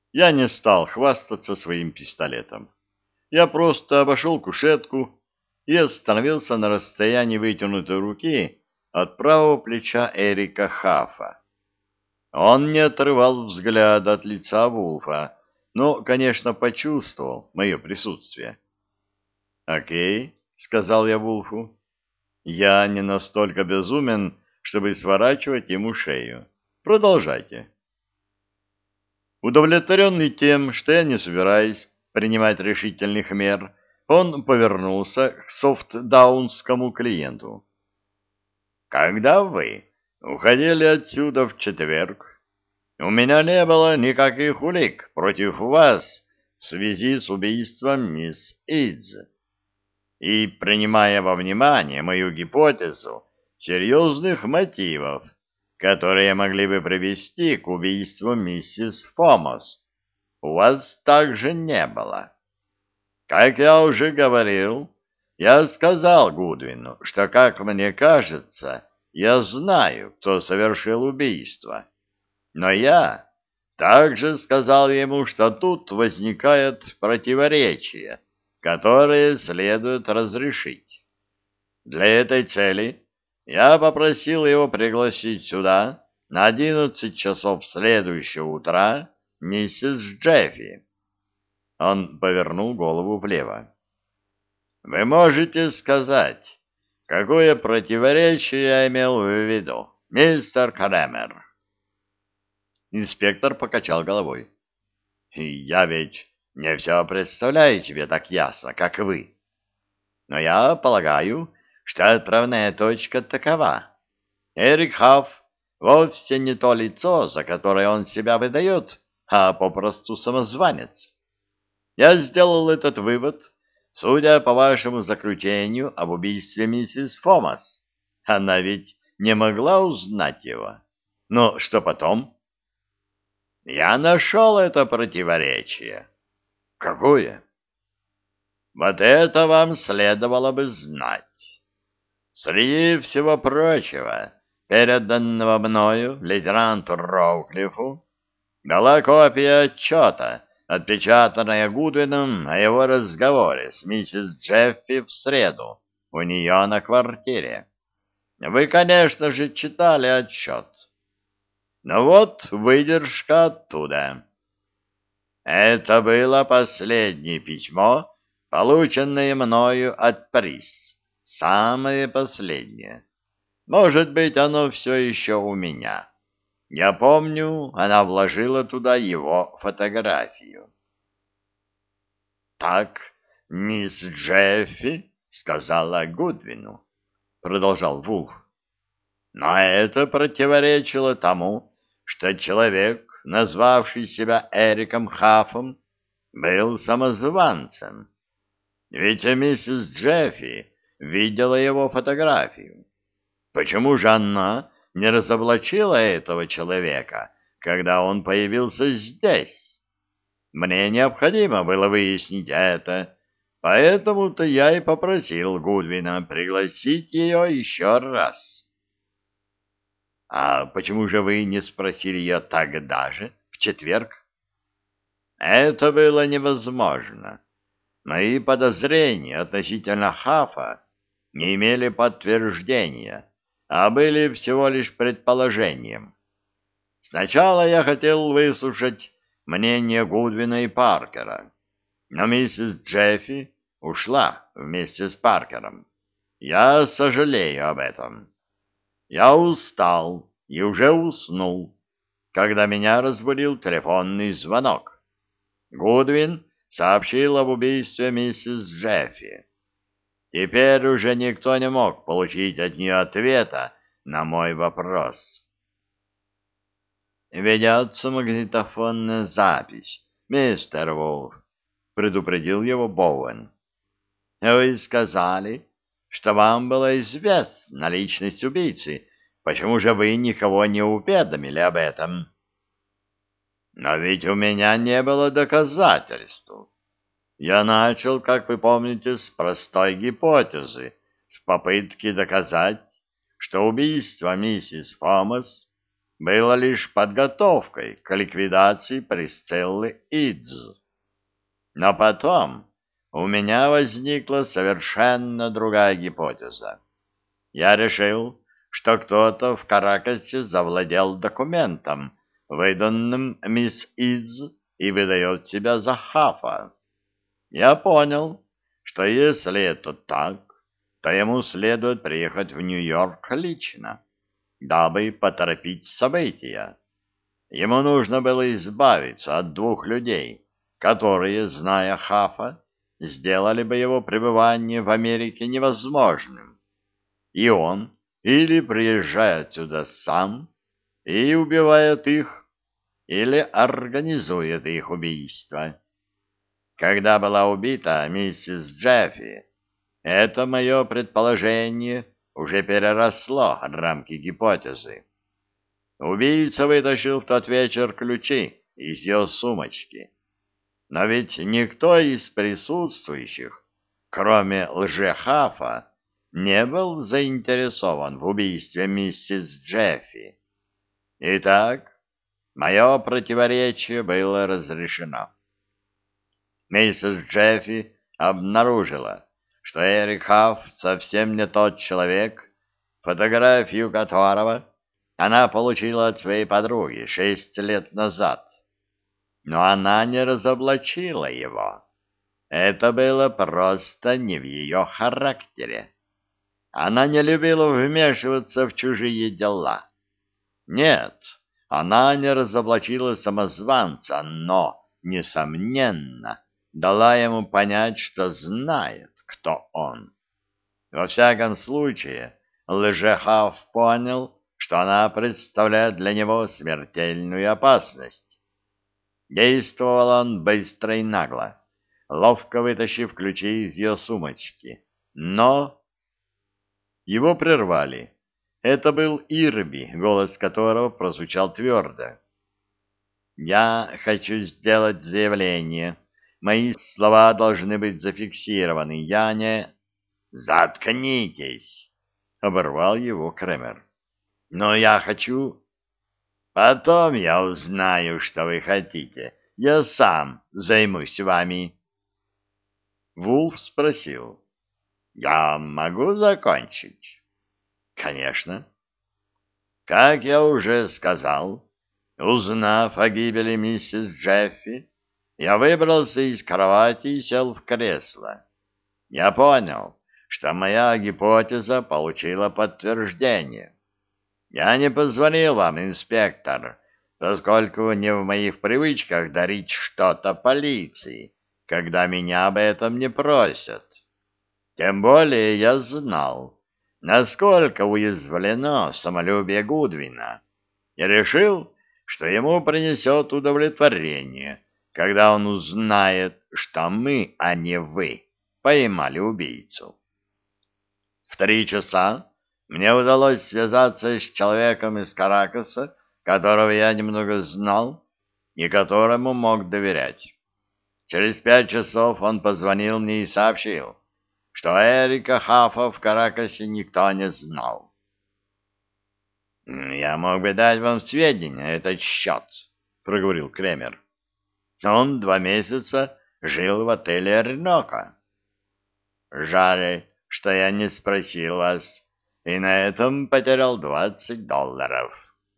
Я не стал хвастаться своим пистолетом. Я просто обошел кушетку и остановился на расстоянии вытянутой руки от правого плеча Эрика Хафа. Он не отрывал взгляда от лица Вулфа, но, конечно, почувствовал мое присутствие. «Окей», — сказал я Вулфу, — «я не настолько безумен, чтобы сворачивать ему шею. Продолжайте». Удовлетворенный тем, что я не собираюсь принимать решительных мер, он повернулся к софтдаунскому клиенту. «Когда вы уходили отсюда в четверг, у меня не было никаких улик против вас в связи с убийством мисс Идз. И, принимая во внимание мою гипотезу серьезных мотивов, которые могли бы привести к убийству миссис Фомас, у вас также не было. Как я уже говорил, я сказал Гудвину, что, как мне кажется, я знаю, кто совершил убийство. Но я также сказал ему, что тут возникает противоречие, которое следует разрешить. Для этой цели я попросил его пригласить сюда на 11 часов следующего утра миссис Джеффи. Он повернул голову влево. Вы можете сказать, какое противоречие я имел в виду, мистер Кремер? Инспектор покачал головой. Я ведь не все представляю себе так ясно, как вы. Но я полагаю, что отправная точка такова. Эрик Хафф вовсе не то лицо, за которое он себя выдает, а попросту самозванец. Я сделал этот вывод, судя по вашему заключению об убийстве миссис Фомас. Она ведь не могла узнать его. Но что потом? Я нашел это противоречие. Какое? Вот это вам следовало бы знать. Среди всего прочего, переданного мною лейтенанту Роуклифу, была копия отчета, отпечатанная Гудвином о его разговоре с миссис Джеффи в среду у нее на квартире. Вы, конечно же, читали отчет. Но вот выдержка оттуда. Это было последнее письмо, полученное мною от Прис. Самое последнее. Может быть, оно все еще у меня. Я помню, она вложила туда его фотографию. «Так, мисс Джеффи сказала Гудвину», — продолжал Вулф. «Но это противоречило тому, что человек, назвавший себя Эриком Хаффом, был самозванцем. Ведь миссис Джеффи видела его фотографию. Почему же она не разоблачила этого человека, когда он появился здесь? Мне необходимо было выяснить это, поэтому-то я и попросил Гудвина пригласить ее еще раз. — А почему же вы не спросили ее тогда же, в четверг? — Это было невозможно. Мои подозрения относительно Хафа не имели подтверждения, а были всего лишь предположением. Сначала я хотел выслушать мнение Гудвина и Паркера, но миссис Джеффи ушла вместе с Паркером. Я сожалею об этом. Я устал и уже уснул, когда меня разбудил телефонный звонок. Гудвин сообщил об убийстве миссис Джеффи. Теперь уже никто не мог получить от нее ответа на мой вопрос. «Ведется магнитофонная запись, мистер Вулф», — предупредил его Боуэн. «Вы сказали, что вам было известна личность убийцы. Почему же вы никого не уведомили об этом?» «Но ведь у меня не было доказательств. Я начал, как вы помните, с простой гипотезы, с попытки доказать, что убийство миссис Фомас было лишь подготовкой к ликвидации Присциллы Идз. Но потом у меня возникла совершенно другая гипотеза. Я решил, что кто-то в Каракасе завладел документом, выданным мисс Идз, и выдает себя за Хафа. Я понял, что если это так, то ему следует приехать в Нью-Йорк лично, дабы поторопить события. Ему нужно было избавиться от двух людей, которые, зная Хафа, сделали бы его пребывание в Америке невозможным. И он или приезжает сюда сам и убивает их, или организует их убийство. Когда была убита миссис Джеффи, это мое предположение уже переросло рамки гипотезы. Убийца вытащил в тот вечер ключи из ее сумочки. Но ведь никто из присутствующих, кроме лжехафа, не был заинтересован в убийстве миссис Джеффи. Итак, мое противоречие было разрешено. Миссис Джеффи обнаружила, что Эрик Хафф совсем не тот человек, фотографию которого она получила от своей подруги 6 лет назад. Но она не разоблачила его. Это было просто не в ее характере. Она не любила вмешиваться в чужие дела. Нет, она не разоблачила самозванца, но, несомненно, дала ему понять, что знает, кто он. Во всяком случае, лжехаф понял, что она представляет для него смертельную опасность. Действовал он быстро и нагло, ловко вытащив ключи из ее сумочки. Но его прервали. Это был Ирби, голос которого прозвучал твердо. «Я хочу сделать заявление. Мои слова должны быть зафиксированы. Я не...» «Заткнитесь!» — оборвал его Кремер. «Но я хочу...» «Потом я узнаю, что вы хотите. Я сам займусь вами». Вулф спросил. «Я могу закончить?» «Конечно». «Как я уже сказал, узнав о гибели миссис Джеффи, я выбрался из кровати и сел в кресло. Я понял, что моя гипотеза получила подтверждение. Я не позвонил вам, инспектор, поскольку не в моих привычках дарить что-то полиции, когда меня об этом не просят. Тем более я знал, насколько уязвлено самолюбие Гудвина, и решил, что ему принесет удовлетворение, когда он узнает, что мы, а не вы, поймали убийцу. В 3 часа мне удалось связаться с человеком из Каракаса, которого я немного знал и которому мог доверять. Через 5 часов он позвонил мне и сообщил, что Эрика Хаффа в Каракасе никто не знал. «Я мог бы дать вам сведения на этот счет», — проговорил Кремер. «Он 2 месяца жил в отеле «Оренока». Жаль, что я не спросил вас, и на этом потерял $20.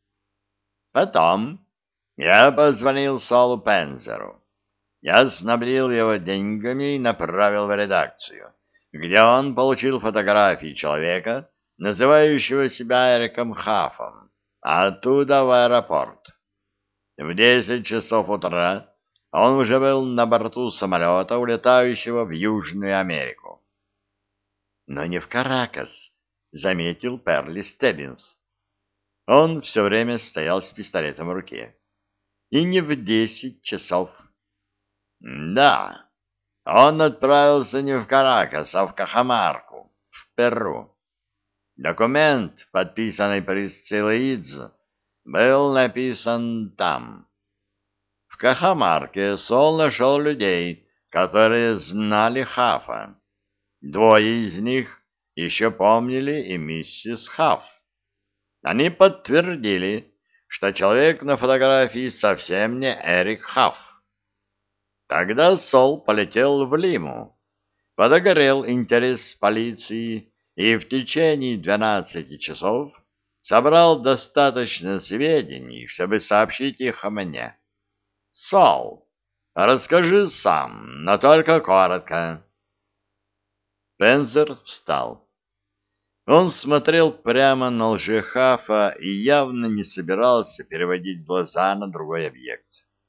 Потом я позвонил Солу Пензеру. Я снабдил его деньгами и направил в редакцию, где он получил фотографии человека, называющего себя Эриком Хаффом, а оттуда в аэропорт. В 10 часов утра он уже был на борту самолета, улетающего в Южную Америку. Но не в Каракас, заметил Перли Стеббинс. Он все время стоял с пистолетом в руке. И не в 10 часов. Да, он отправился не в Каракас, а в Кахамарку, в Перу. Документ, подписанный Присциллой Идз, был написан там. В Кахамарке Сол нашел людей, которые знали Хафа. 2 из них еще помнили и миссис Хафф. Они подтвердили, что человек на фотографии совсем не Эрик Хафф. Тогда Сол полетел в Лиму, подогрел интерес полиции и в течение 12 часов собрал достаточно сведений, чтобы сообщить их мне. Сол, расскажи сам, но только коротко. Пензер встал. Он смотрел прямо на лжехафа и явно не собирался переводить глаза на другой объект.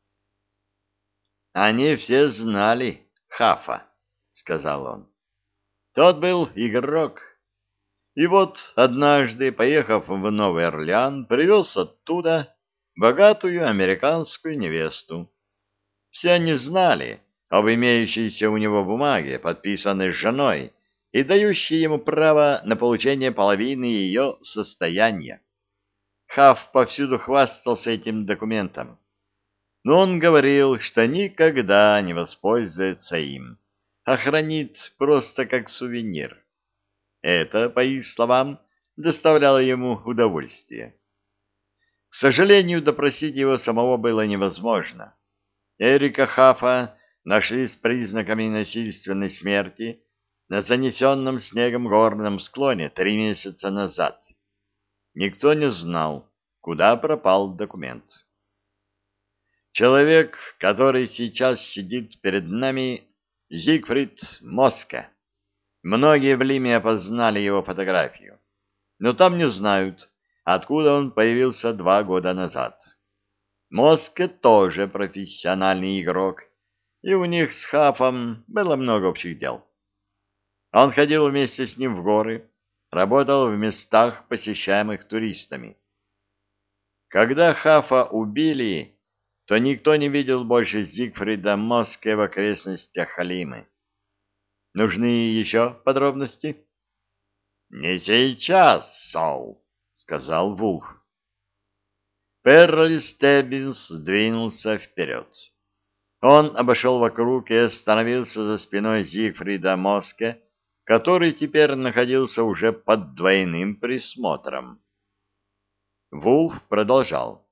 «Они все знали Хафа», — сказал он. «Тот был игрок. И вот однажды, поехав в Новый Орлеан, привез оттуда богатую американскую невесту. Все они знали об имеющейся у него бумаге, подписанной женой, и дающей ему право на получение половины ее состояния. Хафф повсюду хвастался этим документом. Но он говорил, что никогда не воспользуется им, а хранит просто как сувенир. Это, по их словам, доставляло ему удовольствие. К сожалению, допросить его самого было невозможно. Эрика Хаффа нашли с признаками насильственной смерти на занесенном снегом горном склоне 3 месяца назад. Никто не знал, куда пропал документ. Человек, который сейчас сидит перед нами, Зигфрид Моске. Многие в Лиме опознали его фотографию, но там не знают, откуда он появился 2 года назад. Моске тоже профессиональный игрок, и у них с Хафом было много общих дел. Он ходил вместе с ним в горы, работал в местах, посещаемых туристами. Когда Хафа убили, то никто не видел больше Зигфрида Моске в окрестностях Халимы. Нужны еще подробности? — Не сейчас, Сол, — сказал Вулф. Перли Стеббинс двинулся вперед. Он обошел вокруг и остановился за спиной Зигфрида Моске, который теперь находился уже под двойным присмотром. Вулф продолжал.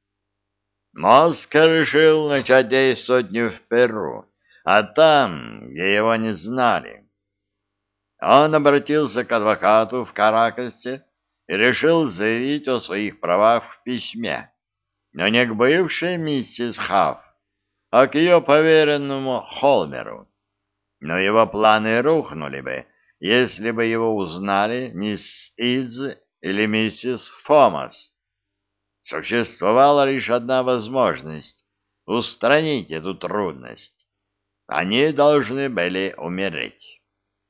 Моске решил начать действовать не в Перу, а там, где его не знали. Он обратился к адвокату в Каракасе и решил заявить о своих правах в письме, но не к бывшей миссис Хафф, а к ее поверенному Холмеру. Но его планы рухнули бы, если бы его узнали мисс Идз или миссис Фомас. Существовала лишь одна возможность — устранить эту трудность. Они должны были умереть.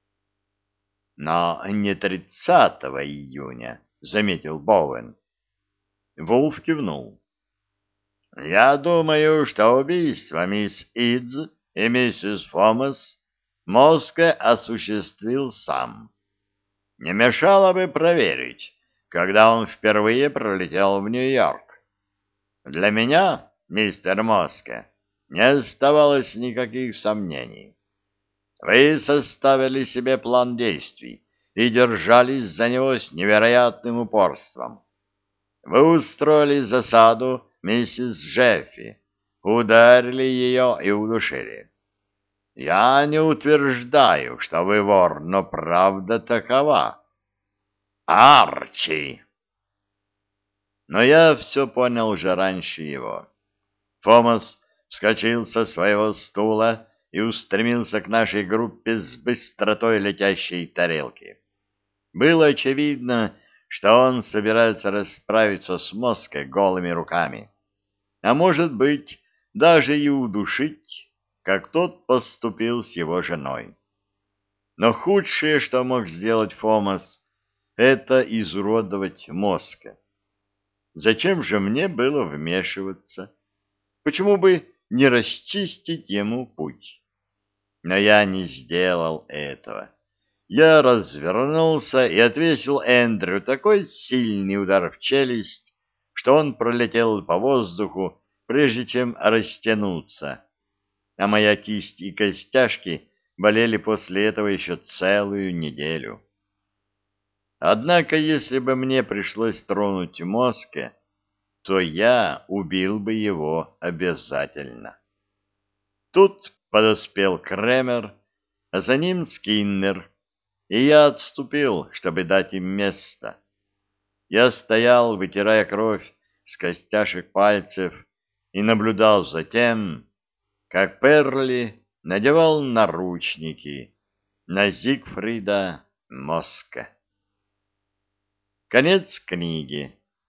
Но не 30 июня, — заметил Боуэн. Вулф кивнул. Я думаю, что убийство мисс Идз и миссис Фомас Моске осуществил сам. Не мешало бы проверить, когда он впервые пролетел в Нью-Йорк. Для меня, мистер Моске, не оставалось никаких сомнений. Вы составили себе план действий и держались за него с невероятным упорством. Вы устроили засаду миссис Джеффи, ударили ее и удушили. Я не утверждаю, что вы вор, но правда такова. Арчи! Но я все понял уже раньше его. Фомас вскочил со своего стула и устремился к нашей группе с быстротой летящей тарелки. Было очевидно, что он собирается расправиться с Моске голыми руками, а может быть, даже и удушить, как тот поступил с его женой. Но худшее, что мог сделать Фомас, это изуродовать Моске. Зачем же мне было вмешиваться? Почему бы не расчистить ему путь? Но я не сделал этого. Я развернулся и отвесил Эндрю такой сильный удар в челюсть, что он пролетел по воздуху, прежде чем растянуться, а моя кисть и костяшки болели после этого еще целую неделю. Однако, если бы мне пришлось тронуть Моске, то я убил бы его обязательно. Тут подоспел Кремер, а за ним Скиннер, и я отступил, чтобы дать им место. Я стоял, вытирая кровь с костяшек пальцев, и наблюдал за тем, как Перли надевал наручники на Зигфрида Моска. Конец книги.